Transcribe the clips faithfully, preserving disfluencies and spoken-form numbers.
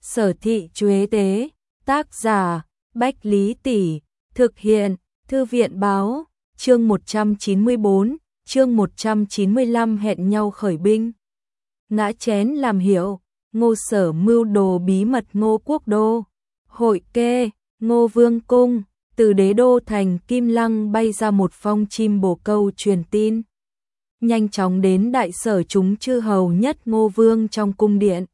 Sở thị Chuế Tế, tác giả, Bách Lý Tỷ, thực hiện, Thư viện báo, chương một trăm chín mươi tư, chương một trăm chín mươi lăm hẹn nhau khởi binh. Ngã chén làm hiệu, Ngô Sở mưu đồ bí mật Ngô Quốc đô, hội kê, Ngô Vương cung, từ đế đô thành Kim Lăng bay ra một phong chim bồ câu truyền tin. Nhanh chóng đến đại sở chúng chư hầu nhất Ngô Vương trong cung điện.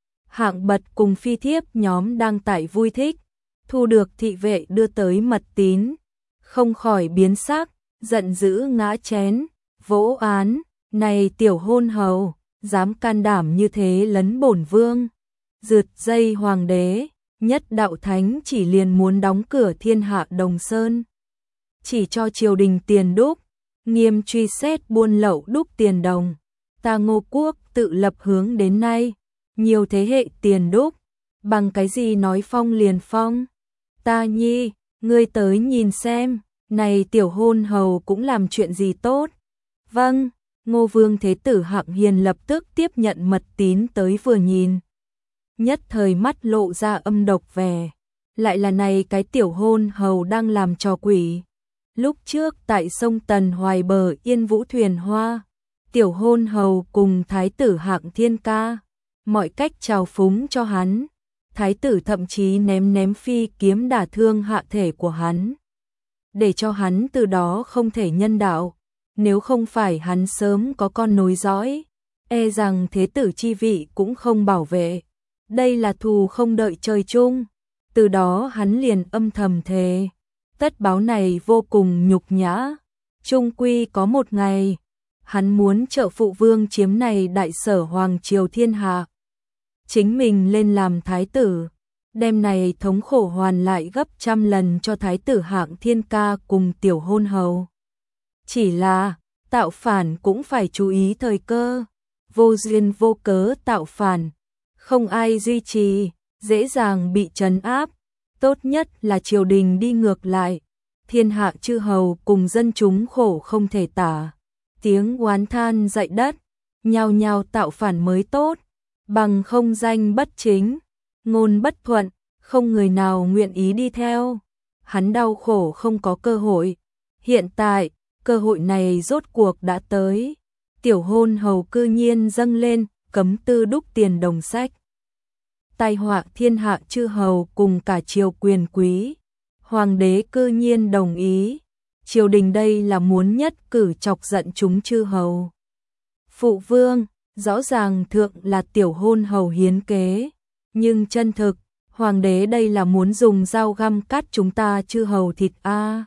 Hạng Bật cùng phi thiếp nhóm đang tại vui thích, thu được thị vệ đưa tới mật tín, không khỏi biến sắc, giận dữ ngã chén, vỗ án, này tiểu hôn hầu, dám can đảm như thế lấn bổn vương, rượt dây hoàng đế, nhất đạo thánh chỉ liền muốn đóng cửa thiên hạ Đồng Sơn. Chỉ cho triều đình tiền đúc, nghiêm truy xét buôn lậu đúc tiền đồng, ta Ngô Quốc tự lập hướng đến nay, nhiều thế hệ tiền đúc, bằng cái gì nói phong liền phong. Ta nhi, ngươi tới nhìn xem, này tiểu hôn hầu cũng làm chuyện gì tốt. Vâng, Ngô Vương Thế Tử Hạng Hiền lập tức tiếp nhận mật tín tới vừa nhìn. Nhất thời mắt lộ ra âm độc vẻ, lại là này cái tiểu hôn hầu đang làm trò quỷ. Lúc trước tại sông Tần Hoài bờ Yên Vũ thuyền hoa, tiểu hôn hầu cùng Thái tử Hạng Thiên ca, mọi cách trào phúng cho hắn. Thái tử thậm chí ném ném phi kiếm đả thương hạ thể của hắn, để cho hắn từ đó không thể nhân đạo. Nếu không phải hắn sớm có con nối dõi, e rằng thế tử chi vị cũng không bảo vệ. Đây là thù không đợi trời chung. Từ đó hắn liền âm thầm thề, tất báo này vô cùng nhục nhã. Trung quy có một ngày, hắn muốn trợ phụ vương chiếm này đại sở hoàng triều thiên hạ. Chính mình lên làm thái tử, đem này thống khổ hoàn lại gấp trăm lần cho thái tử Hạng Thiên ca cùng tiểu hôn hầu. Chỉ là, tạo phản cũng phải chú ý thời cơ, vô duyên vô cớ tạo phản, không ai duy trì, dễ dàng bị trấn áp, tốt nhất là triều đình đi ngược lại, thiên hạ chư hầu cùng dân chúng khổ không thể tả, tiếng oán than dậy đất, nhao nhao tạo phản mới tốt, bằng không danh bất chính, ngôn bất thuận, không người nào nguyện ý đi theo. Hắn đau khổ không có cơ hội, hiện tại cơ hội này rốt cuộc đã tới. Tiểu hôn hầu cư nhiên dâng lên cấm tư đúc tiền đồng sách, tai họa thiên hạ chư hầu cùng cả triều quyền quý. Hoàng đế cư nhiên đồng ý, triều đình đây là muốn nhất cử chọc giận chúng chư hầu. Phụ vương, rõ ràng thượng là tiểu hôn hầu hiến kế, nhưng chân thực, hoàng đế đây là muốn dùng dao găm cắt chúng ta chư hầu thịt a.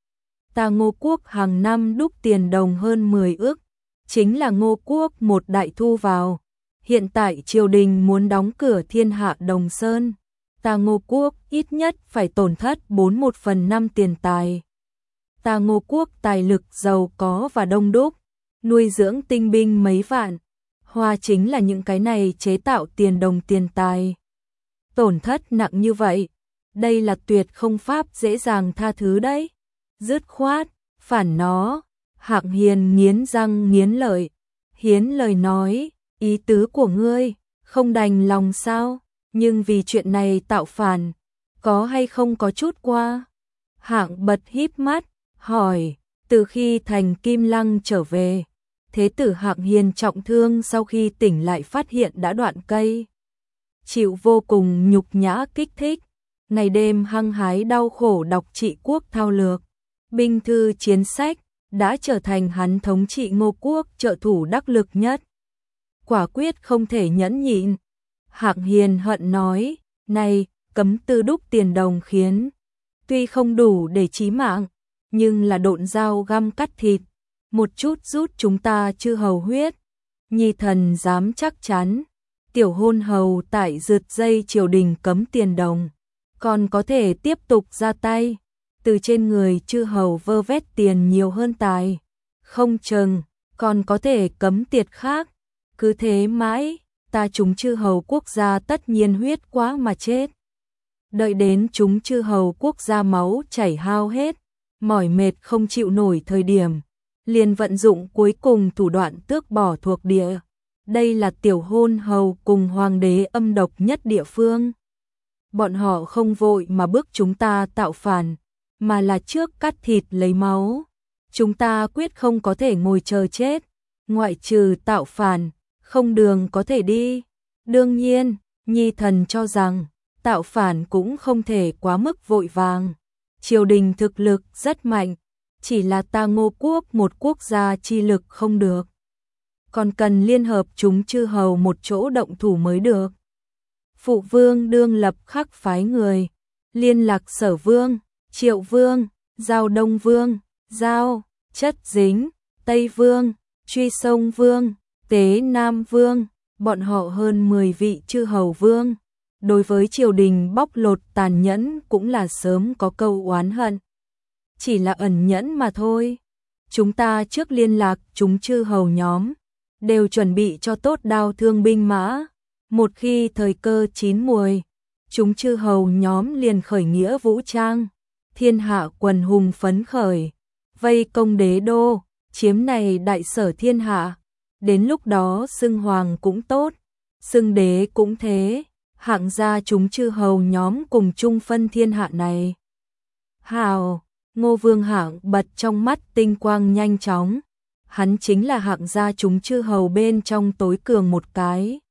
Ta Ngô Quốc hàng năm đúc tiền đồng hơn mười ước, chính là Ngô Quốc một đại thu vào. Hiện tại triều đình muốn đóng cửa thiên hạ Đồng Sơn, ta Ngô Quốc ít nhất phải tổn thất bốn một phần năm tiền tài. Ta Ngô Quốc tài lực giàu có và đông đúc, nuôi dưỡng tinh binh mấy vạn, hoa chính là những cái này chế tạo tiền đồng tiền tài. Tổn thất nặng như vậy, đây là tuyệt không pháp dễ dàng tha thứ đấy. Dứt khoát, phản nó. Hạng Hiền nghiến răng nghiến lợi, hiến lời nói, ý tứ của ngươi, không đành lòng sao, nhưng vì chuyện này tạo phản, có hay không có chút qua. Hạng Bật híp mắt, hỏi, từ khi thành Kim Lăng trở về, thế tử Hạng Hiền trọng thương sau khi tỉnh lại phát hiện đã đoạn cây. Chịu vô cùng nhục nhã kích thích, ngày đêm hăng hái đau khổ đọc trị quốc thao lược, binh thư chiến sách, đã trở thành hắn thống trị Ngô Quốc trợ thủ đắc lực nhất. Quả quyết không thể nhẫn nhịn. Hạng Hiền hận nói, này, cấm tư đúc tiền đồng khiến, tuy không đủ để chí mạng, nhưng là độn dao găm cắt thịt, một chút rút chúng ta chư hầu huyết. Nhi thần dám chắc chắn, tiểu hôn hầu tại rượt dây triều đình cấm tiền đồng, còn có thể tiếp tục ra tay, từ trên người chư hầu vơ vét tiền nhiều hơn tài, không chừng còn có thể cấm tiệt khác. Cứ thế mãi, ta chúng chư hầu quốc gia tất nhiên huyết quá mà chết. Đợi đến chúng chư hầu quốc gia máu chảy hao hết, mỏi mệt không chịu nổi thời điểm, liền vận dụng cuối cùng thủ đoạn tước bỏ thuộc địa, đây là tiểu hôn hầu cùng hoàng đế âm độc nhất địa phương. Bọn họ không vội mà bước chúng ta tạo phản, mà là trước cắt thịt lấy máu. Chúng ta quyết không có thể ngồi chờ chết, ngoại trừ tạo phản, không đường có thể đi. Đương nhiên, Nhi thần cho rằng, tạo phản cũng không thể quá mức vội vàng. Triều đình thực lực rất mạnh, chỉ là ta Ngô quốc một quốc gia chi lực không được. Còn cần liên hợp chúng chư hầu một chỗ động thủ mới được. Phụ vương đương lập khắc phái người, liên lạc Sở vương, Triệu vương, Giao Đông vương, Giao, Chất Dính, Tây vương, Truy Sông vương, Tế Nam vương, bọn họ hơn mười vị chư hầu vương. Đối với triều đình bóc lột tàn nhẫn cũng là sớm có câu oán hận. Chỉ là ẩn nhẫn mà thôi. Chúng ta trước liên lạc chúng chư hầu nhóm, đều chuẩn bị cho tốt đao thương binh mã. Một khi thời cơ chín muồi, chúng chư hầu nhóm liền khởi nghĩa vũ trang. Thiên hạ quần hùng phấn khởi, vây công đế đô, chiếm này đại sở thiên hạ. Đến lúc đó xưng hoàng cũng tốt, xưng đế cũng thế. Hạng gia chúng chư hầu nhóm cùng chung phân thiên hạ này. Hào, Ngô Vương Hạng bật trong mắt tinh quang nhanh chóng. Hắn chính là hạng gia chúng chư hầu bên trong tối cường một cái.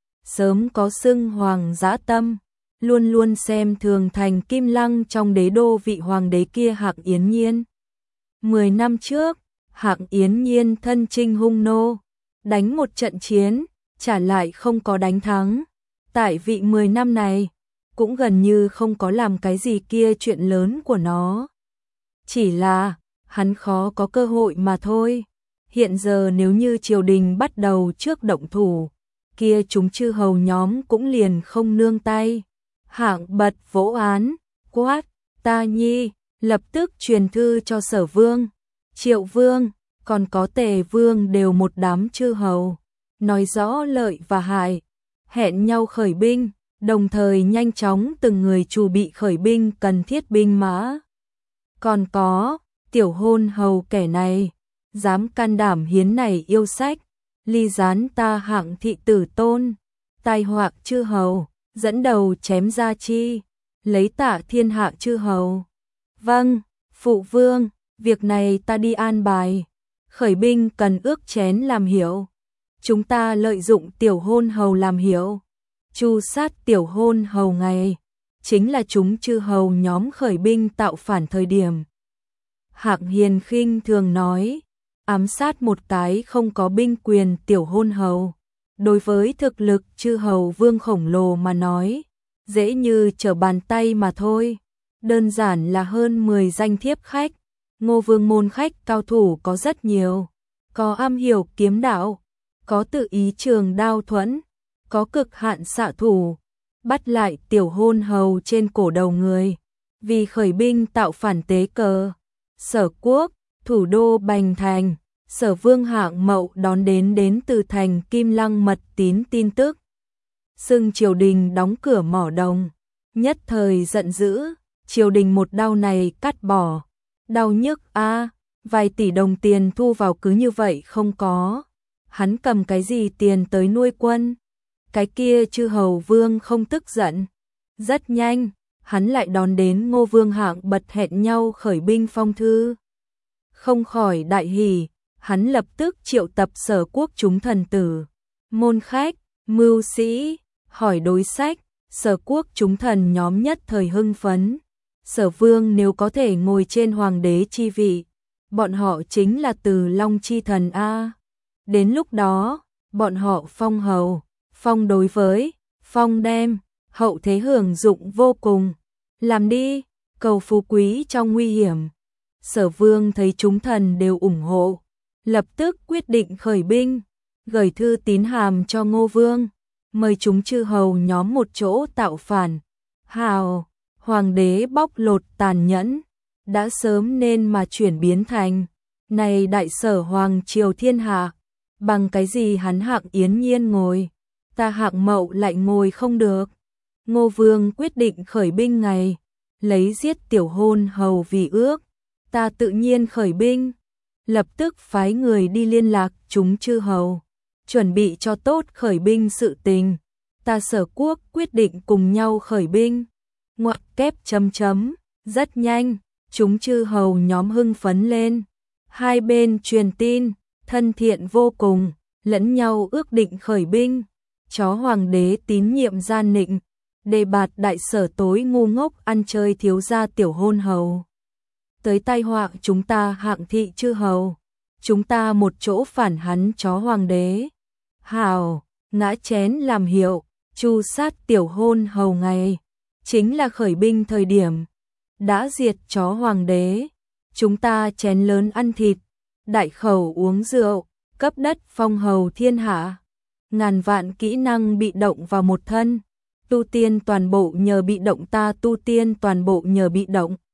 Sớm có xưng hoàng dã tâm, luôn luôn xem thường thành Kim Lăng trong đế đô vị hoàng đế kia Hạng Yến Nhiên. Mười năm trước, Hạng Yến Nhiên thân chinh hung nô, đánh một trận chiến, trả lại không có đánh thắng. Tại vị mười năm này, cũng gần như không có làm cái gì kia chuyện lớn của nó. Chỉ là, hắn khó có cơ hội mà thôi. Hiện giờ nếu như triều đình bắt đầu trước động thủ, kia chúng chư hầu nhóm cũng liền không nương tay. Hạng bật vỗ án, quát, ta nhi, lập tức truyền thư cho Sở vương, Triệu vương, còn có Tề vương đều một đám chư hầu. Nói rõ lợi và hại, hẹn nhau khởi binh, đồng thời nhanh chóng từng người chuẩn bị khởi binh cần thiết binh mã. Còn có, tiểu hôn hầu kẻ này, dám can đảm hiến này yêu sách, ly gián ta Hạng thị tử tôn, tai họa chư hầu, dẫn đầu chém ra chi, lấy tạ thiên hạ chư hầu. Vâng, phụ vương, việc này ta đi an bài, khởi binh cần ước chén làm hiểu. Chúng ta lợi dụng tiểu hôn hầu làm hiểu, tru sát tiểu hôn hầu ngày, chính là chúng chư hầu nhóm khởi binh tạo phản thời điểm. Hạng Hiền khinh thường nói, ám sát một cái không có binh quyền tiểu hôn hầu. Đối với thực lực chư hầu vương khổng lồ mà nói, dễ như trở bàn tay mà thôi. Đơn giản là hơn mười danh thiếp khách, Ngô vương môn khách cao thủ có rất nhiều, có am hiểu kiếm đạo, có tự ý trường đao thuẫn, có cực hạn xạ thủ, bắt lại tiểu hôn hầu trên cổ đầu người, vì khởi binh tạo phản tế cờ. Sở quốc, thủ đô Bành Thành, Sở vương Hạng Mậu đón đến đến từ thành Kim Lăng mật tín tin tức. Xưng triều đình đóng cửa mỏ đồng, nhất thời giận dữ, triều đình một đao này cắt bỏ, đau nhức a, vài tỷ đồng tiền thu vào cứ như vậy không có. Hắn cầm cái gì tiền tới nuôi quân? Cái kia chư hầu vương không tức giận. Rất nhanh, hắn lại đón đến Ngô Vương Hạng bật hẹn nhau khởi binh phong thư. Không khỏi đại hỉ, hắn lập tức triệu tập sở quốc chúng thần tử, môn khách, mưu sĩ, hỏi đối sách, sở quốc chúng thần nhóm nhất thời hưng phấn. Sở vương nếu có thể ngồi trên hoàng đế chi vị, bọn họ chính là Từ Long chi thần a. Đến lúc đó, bọn họ phong hầu, phong đối với, phong đem, hậu thế hưởng dụng vô cùng. Làm đi, cầu phú quý trong nguy hiểm. Sở vương thấy chúng thần đều ủng hộ, lập tức quyết định khởi binh, gửi thư tín hàm cho Ngô Vương, mời chúng chư hầu nhóm một chỗ tạo phản. Hào, hoàng đế bóc lột tàn nhẫn, đã sớm nên mà chuyển biến thành, này đại sở hoàng triều thiên hạ, bằng cái gì hắn Hạng Yến Nhiên ngồi, ta Hạng Mậu lại ngồi không được. Ngô Vương quyết định khởi binh ngày, lấy giết tiểu hôn hầu vì ước, ta tự nhiên khởi binh, lập tức phái người đi liên lạc chúng chư hầu, chuẩn bị cho tốt khởi binh sự tình. Ta Sở quốc quyết định cùng nhau khởi binh. Ngoặc kép chấm chấm, rất nhanh, chúng chư hầu nhóm hưng phấn lên. Hai bên truyền tin, thân thiện vô cùng, lẫn nhau ước định khởi binh. Chó hoàng đế tín nhiệm gian nịnh, đề bạt đại sở tối ngu ngốc ăn chơi thiếu gia tiểu hôn hầu. Tới tai họa chúng ta hạng thị chư hầu, chúng ta một chỗ phản hắn chó hoàng đế. Hào, ngã chén làm hiệu, chu sát tiểu hôn hầu ngày, chính là khởi binh thời điểm. Đã diệt chó hoàng đế, chúng ta chén lớn ăn thịt, đại khẩu uống rượu, cấp đất phong hầu thiên hạ. Ngàn vạn kỹ năng bị động vào một thân, tu tiên toàn bộ nhờ bị động ta tu tiên toàn bộ nhờ bị động.